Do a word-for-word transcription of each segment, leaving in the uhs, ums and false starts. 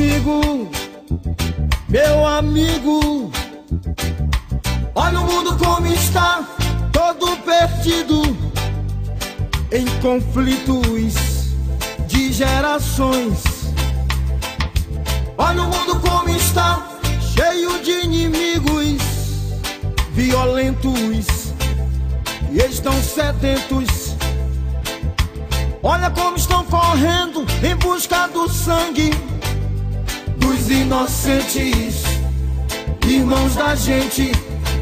amigo, meu amigo, olha o mundo como está, todo perdido em conflitos de gerações. Olha o mundo como está, cheio de inimigos violentos e estão sedentos. Olha como estão correndo em busca do sangue dos inocentes, irmãos da gente.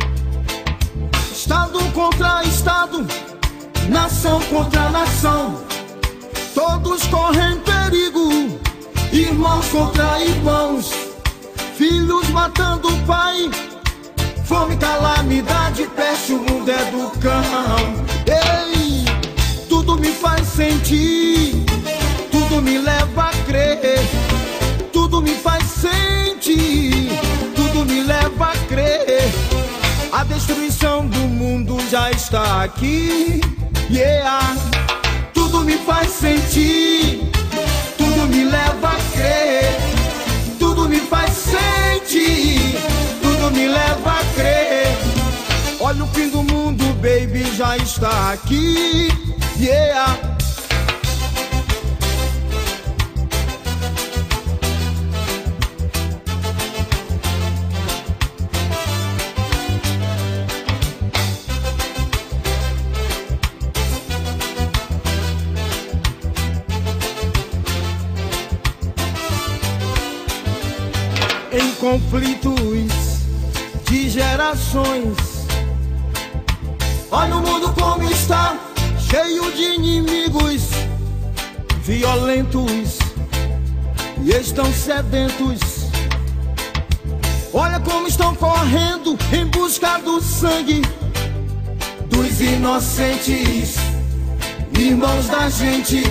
Estado contra Estado, nação contra nação, todos correm perigo, irmãos contra irmãos, filhos matando o pai, fome, calamidade, peste, o mundo é do cão. Ei, tudo me faz sentir, tudo me leva a crer, tudo me faz sentir, tudo me leva a crer. A destruição do mundo já está aqui, yeah. Tudo me faz sentir, tudo me leva a crer, tudo me faz sentir, tudo me leva a crer. Olha o fim do mundo, baby, já está aqui, yeah. Em conflitos de gerações, olha o mundo como está, cheio de inimigos violentos e estão sedentos. Olha como estão correndo em busca do sangue dos inocentes, irmãos da gente.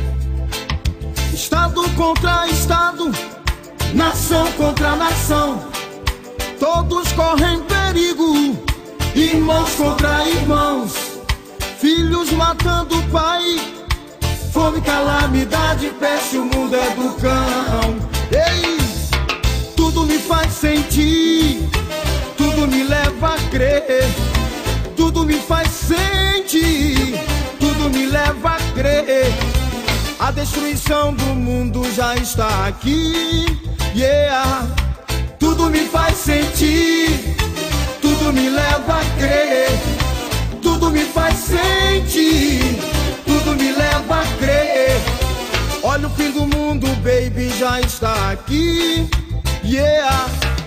Estado contra Estado, nação contra nação, todos correm perigo, irmãos contra irmãos, filhos matando o pai, fome, calamidade, peste, o mundo é do cão. Ei, tudo me faz sentir, tudo me leva a crer, tudo me faz sentir, tudo me leva a crer. A destruição do mundo já está aqui, yeah. Tudo me faz sentir, tudo me leva a crer, tudo me faz sentir, tudo me leva a crer. Olha o fim do mundo, baby, já está aqui, yeah.